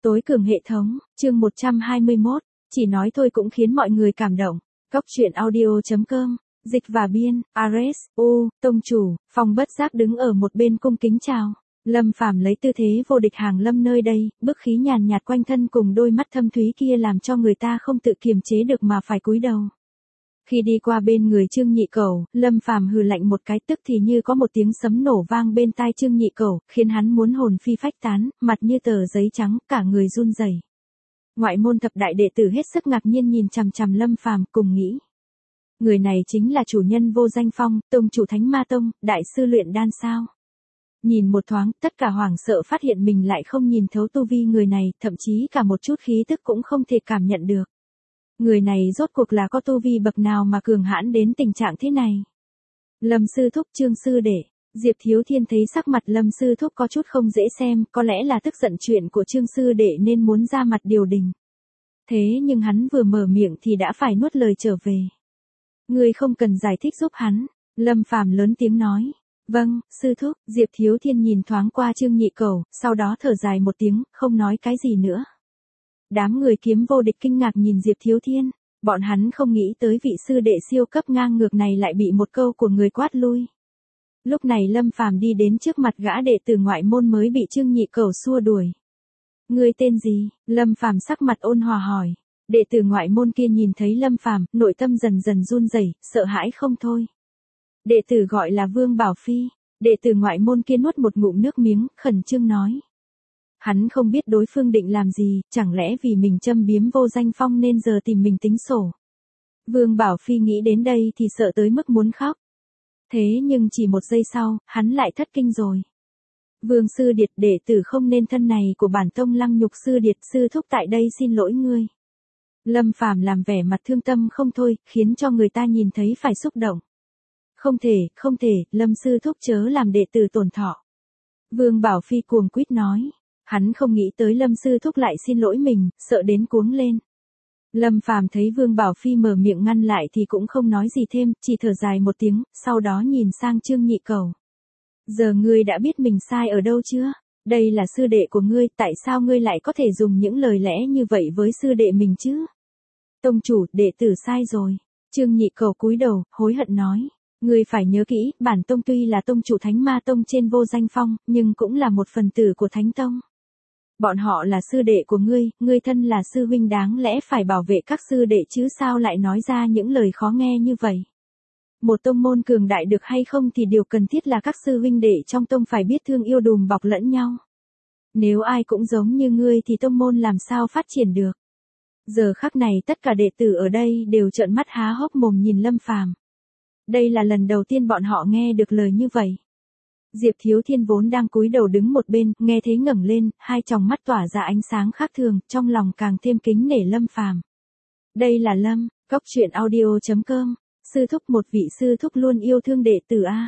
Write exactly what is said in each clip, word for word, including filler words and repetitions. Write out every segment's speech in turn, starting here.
Tối cường hệ thống, chương một trăm hai mươi mốt, chỉ nói thôi cũng khiến mọi người cảm động. Cóc truyện audio chấm com, dịch và biên, Ares, U, tông chủ, Phong bất giác đứng ở một bên cung kính chào. Lâm Phàm lấy tư thế vô địch hàng lâm nơi đây, bức khí nhàn nhạt quanh thân cùng đôi mắt thâm thúy kia làm cho người ta không tự kiềm chế được mà phải cúi đầu. Khi đi qua bên người Trương Nhị Cẩu, Lâm Phàm hừ lạnh một cái, tức thì như có một tiếng sấm nổ vang bên tai Trương Nhị Cẩu, khiến hắn muốn hồn phi phách tán, mặt như tờ giấy trắng, cả người run rẩy. Ngoại môn thập đại đệ tử hết sức ngạc nhiên nhìn chằm chằm Lâm Phàm, cùng nghĩ: người này chính là chủ nhân Vô Danh Phong, tông chủ Thánh Ma Tông, đại sư luyện đan sao? Nhìn một thoáng, tất cả hoảng sợ phát hiện mình lại không nhìn thấu tu vi người này, thậm chí cả một chút khí tức cũng không thể cảm nhận được. Người này rốt cuộc là có tu vi bậc nào mà cường hãn đến tình trạng thế này? Lâm sư thúc, Trương sư đệ. Diệp Thiếu Thiên thấy sắc mặt Lâm sư thúc có chút không dễ xem, có lẽ là tức giận chuyện của Trương sư đệ nên muốn ra mặt điều đình. Thế nhưng hắn vừa mở miệng thì đã phải nuốt lời trở về. Ngươi không cần giải thích giúp hắn. Lâm Phàm lớn tiếng nói. Vâng, sư thúc. Diệp Thiếu Thiên nhìn thoáng qua Trương Nhị Cẩu, sau đó thở dài một tiếng, không nói cái gì nữa. Đám người kiếm vô địch kinh ngạc nhìn Diệp Thiếu Thiên, bọn hắn không nghĩ tới vị sư đệ siêu cấp ngang ngược này lại bị một câu của người quát lui. Lúc này Lâm Phàm đi đến trước mặt gã đệ tử ngoại môn mới bị Trương Nhị Cẩu xua đuổi. Ngươi tên gì? Lâm Phàm sắc mặt ôn hòa hỏi. Đệ tử ngoại môn kia nhìn thấy Lâm Phàm, nội tâm dần dần run rẩy, sợ hãi không thôi. Đệ tử gọi là Vương Bảo Phi. Đệ tử ngoại môn kia nuốt một ngụm nước miếng, khẩn trương nói. Hắn không biết đối phương định làm gì, chẳng lẽ vì mình châm biếm Vô Danh Phong nên giờ tìm mình tính sổ. Vương Bảo Phi nghĩ đến đây thì sợ tới mức muốn khóc. Thế nhưng chỉ một giây sau, hắn lại thất kinh rồi. Vương sư điệt, đệ tử không nên thân này của bản tông lăng nhục sư điệt, sư thúc tại đây xin lỗi ngươi. Lâm Phàm làm vẻ mặt thương tâm không thôi, khiến cho người ta nhìn thấy phải xúc động. Không thể, không thể, Lâm sư thúc chớ làm đệ tử tổn thọ. Vương Bảo Phi cuồng quýt nói. Hắn không nghĩ tới Lâm sư thúc lại xin lỗi mình, sợ đến cuống lên. Lâm Phàm thấy Vương Bảo Phi mở miệng ngăn lại thì cũng không nói gì thêm, chỉ thở dài một tiếng, sau đó nhìn sang Trương Nhị Cẩu. Giờ ngươi đã biết mình sai ở đâu chưa? Đây là sư đệ của ngươi, tại sao ngươi lại có thể dùng những lời lẽ như vậy với sư đệ mình chứ? Tông chủ, đệ tử sai rồi. Trương Nhị Cẩu cúi đầu, hối hận nói. Ngươi phải nhớ kỹ, bản tông tuy là tông chủ Thánh Ma Tông trên Vô Danh Phong, nhưng cũng là một phần tử của Thánh Tông. Bọn họ là sư đệ của ngươi, ngươi thân là sư huynh đáng lẽ phải bảo vệ các sư đệ chứ sao lại nói ra những lời khó nghe như vậy. Một tông môn cường đại được hay không thì điều cần thiết là các sư huynh đệ trong tông phải biết thương yêu đùm bọc lẫn nhau. Nếu ai cũng giống như ngươi thì tông môn làm sao phát triển được. Giờ khắc này tất cả đệ tử ở đây đều trợn mắt há hốc mồm nhìn Lâm Phàm. Đây là lần đầu tiên bọn họ nghe được lời như vậy. Diệp Thiếu Thiên vốn đang cúi đầu đứng một bên, nghe thế ngẩng lên, hai tròng mắt tỏa ra ánh sáng khác thường, trong lòng càng thêm kính nể Lâm Phàm. Đây là Lâm, cóc truyện audio chấm com, sư thúc, một vị sư thúc luôn yêu thương đệ tử a.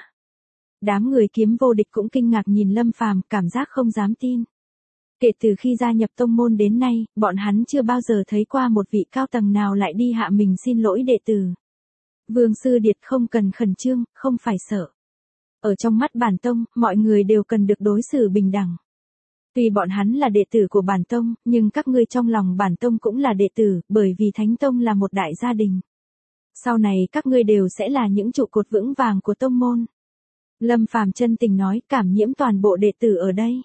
Đám người kiếm vô địch cũng kinh ngạc nhìn Lâm Phàm, cảm giác không dám tin. Kể từ khi gia nhập tông môn đến nay, bọn hắn chưa bao giờ thấy qua một vị cao tầng nào lại đi hạ mình xin lỗi đệ tử. Vương sư điệt không cần khẩn trương, không phải sợ. Ở trong mắt bản tông, mọi người đều cần được đối xử bình đẳng. Tuy bọn hắn là đệ tử của bản tông, nhưng các ngươi trong lòng bản tông cũng là đệ tử, bởi vì Thánh Tông là một đại gia đình. Sau này các ngươi đều sẽ là những trụ cột vững vàng của tông môn. Lâm Phàm chân tình nói, cảm nhiễm toàn bộ đệ tử ở đây.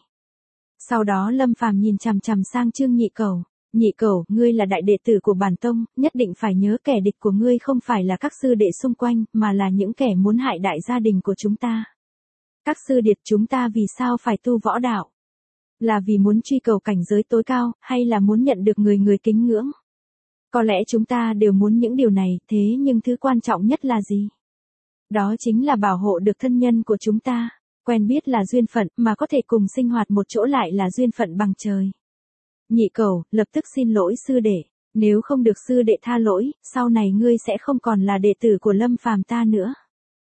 Sau đó Lâm Phàm nhìn chằm chằm sang Trương Nhị Cẩu. Nhị Cẩu, ngươi là đại đệ tử của bản tông, nhất định phải nhớ kẻ địch của ngươi không phải là các sư đệ xung quanh, mà là những kẻ muốn hại đại gia đình của chúng ta. Các sư điệt, chúng ta vì sao phải tu võ đạo? Là vì muốn truy cầu cảnh giới tối cao, hay là muốn nhận được người người kính ngưỡng? Có lẽ chúng ta đều muốn những điều này, thế nhưng thứ quan trọng nhất là gì? Đó chính là bảo hộ được thân nhân của chúng ta. Quen biết là duyên phận, mà có thể cùng sinh hoạt một chỗ lại là duyên phận bằng trời. Nhị Cẩu, lập tức xin lỗi sư đệ, nếu không được sư đệ tha lỗi, sau này ngươi sẽ không còn là đệ tử của Lâm Phàm ta nữa.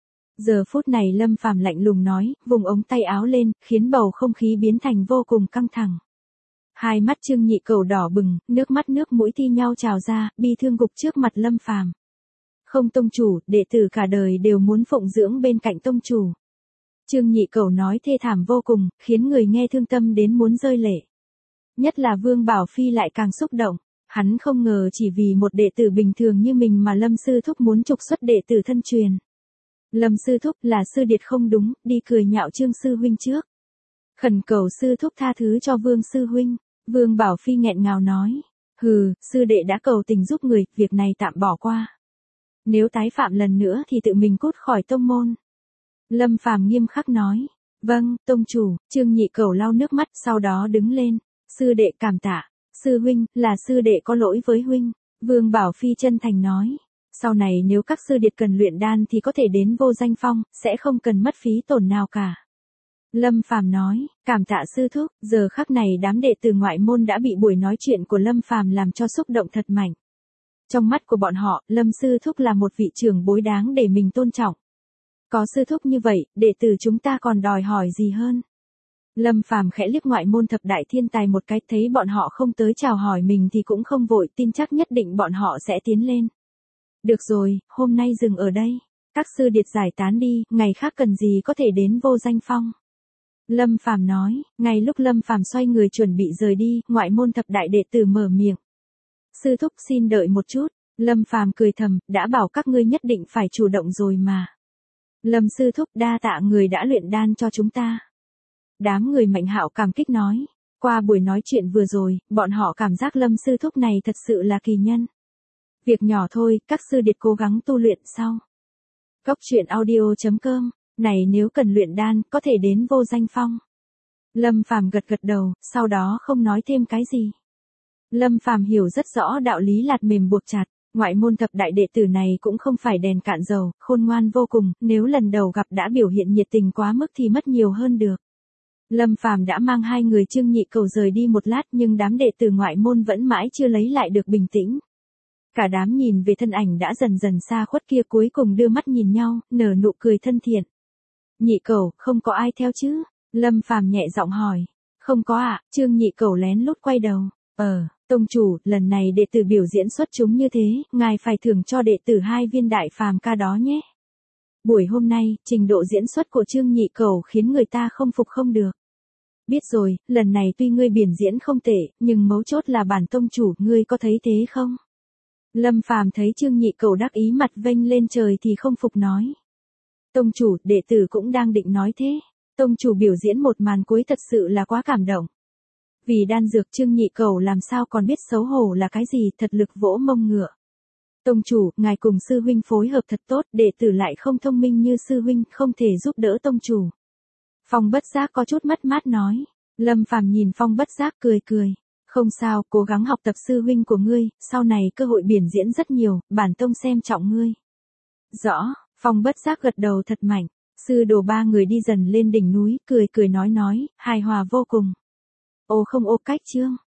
Giờ phút này Lâm Phàm lạnh lùng nói, vùng ống tay áo lên, khiến bầu không khí biến thành vô cùng căng thẳng. Hai mắt Trương Nhị Cẩu đỏ bừng, nước mắt nước mũi thi nhau trào ra, bi thương gục trước mặt Lâm Phàm. Không tông chủ, đệ tử cả đời đều muốn phụng dưỡng bên cạnh tông chủ. Trương Nhị Cẩu nói thê thảm vô cùng, khiến người nghe thương tâm đến muốn rơi lệ. Nhất là Vương Bảo Phi lại càng xúc động. Hắn không ngờ chỉ vì một đệ tử bình thường như mình mà Lâm Sư Thúc muốn trục xuất đệ tử thân truyền. Lâm Sư Thúc là sư điệt không đúng, đi cười nhạo Trương Sư Huynh trước. Khẩn cầu Sư Thúc tha thứ cho Vương Sư Huynh. Vương Bảo Phi nghẹn ngào nói. Hừ, sư đệ đã cầu tình giúp người, việc này tạm bỏ qua. Nếu tái phạm lần nữa thì tự mình cút khỏi tông môn. Lâm Phàm nghiêm khắc nói. Vâng, tông chủ. Trương Nhị Cẩu lau nước mắt sau đó đứng lên. Sư đệ cảm tạ. Sư huynh, là sư đệ có lỗi với huynh. Vương Bảo Phi chân thành nói. Sau này nếu các sư điệt cần luyện đan thì có thể đến Vô Danh Phong, sẽ không cần mất phí tổn nào cả. Lâm Phàm nói, cảm tạ sư thúc. Giờ khắc này đám đệ tử ngoại môn đã bị buổi nói chuyện của Lâm Phàm làm cho xúc động thật mạnh. Trong mắt của bọn họ, Lâm sư thúc là một vị trưởng bối đáng để mình tôn trọng. Có sư thúc như vậy, đệ tử chúng ta còn đòi hỏi gì hơn. Lâm Phàm khẽ liếc ngoại môn thập đại thiên tài một cái, thấy bọn họ không tới chào hỏi mình thì cũng không vội, tin chắc nhất định bọn họ sẽ tiến lên. Được rồi, hôm nay dừng ở đây. Các sư điệt giải tán đi, ngày khác cần gì có thể đến Vô Danh Phong. Lâm Phàm nói, ngay lúc Lâm Phàm xoay người chuẩn bị rời đi, ngoại môn thập đại đệ tử mở miệng. Sư thúc xin đợi một chút. Lâm Phàm cười thầm, đã bảo các ngươi nhất định phải chủ động rồi mà. Lâm sư thúc đa tạ người đã luyện đan cho chúng ta. Đám người Mạnh Hạo cảm kích nói. Qua buổi nói chuyện vừa rồi, bọn họ cảm giác Lâm sư thúc này thật sự là kỳ nhân. Việc nhỏ thôi, các sư điệt cố gắng tu luyện sau. Cốc truyện audio chấm com. Này nếu cần luyện đan, có thể đến Vô Danh Phong. Lâm Phàm gật gật đầu, sau đó không nói thêm cái gì. Lâm Phàm hiểu rất rõ đạo lý lạt mềm buộc chặt. Ngoại môn thập đại đệ tử này cũng không phải đèn cạn dầu, khôn ngoan vô cùng, nếu lần đầu gặp đã biểu hiện nhiệt tình quá mức thì mất nhiều hơn được. Lâm Phàm đã mang hai người Trương Nhị Cẩu rời đi một lát nhưng đám đệ tử ngoại môn vẫn mãi chưa lấy lại được bình tĩnh. Cả đám nhìn về thân ảnh đã dần dần xa khuất kia, cuối cùng đưa mắt nhìn nhau, nở nụ cười thân thiện. Nhị Cẩu, không có ai theo chứ? Lâm Phàm nhẹ giọng hỏi. Không có ạ. À? Trương Nhị Cẩu lén lút quay đầu. Ờ, tông chủ, lần này đệ tử biểu diễn xuất chúng như thế, ngài phải thưởng cho đệ tử hai viên đại phàm ca đó nhé. Buổi hôm nay, trình độ diễn xuất của Trương Nhị Cẩu khiến người ta không phục không được. Biết rồi, lần này tuy ngươi biểu diễn không tệ, nhưng mấu chốt là bản tông chủ, ngươi có thấy thế không? Lâm Phàm thấy Trương Nhị Cẩu đắc ý mặt vênh lên trời thì không phục nói. Tông chủ, đệ tử cũng đang định nói thế. Tông chủ biểu diễn một màn cuối thật sự là quá cảm động. Vì đan dược Trương Nhị Cẩu làm sao còn biết xấu hổ là cái gì, thật lực vỗ mông ngựa. Tông chủ, ngài cùng sư huynh phối hợp thật tốt, đệ tử lại không thông minh như sư huynh, không thể giúp đỡ tông chủ. Phong Bất Giác có chút mất mát nói. Lâm Phàm nhìn Phong Bất Giác cười cười. Không sao, cố gắng học tập sư huynh của ngươi, sau này cơ hội biểu diễn rất nhiều, bản tông xem trọng ngươi. Rõ, Phong Bất Giác gật đầu thật mạnh. Sư đồ ba người đi dần lên đỉnh núi, cười cười nói nói, hài hòa vô cùng. Ô không ô cách chương.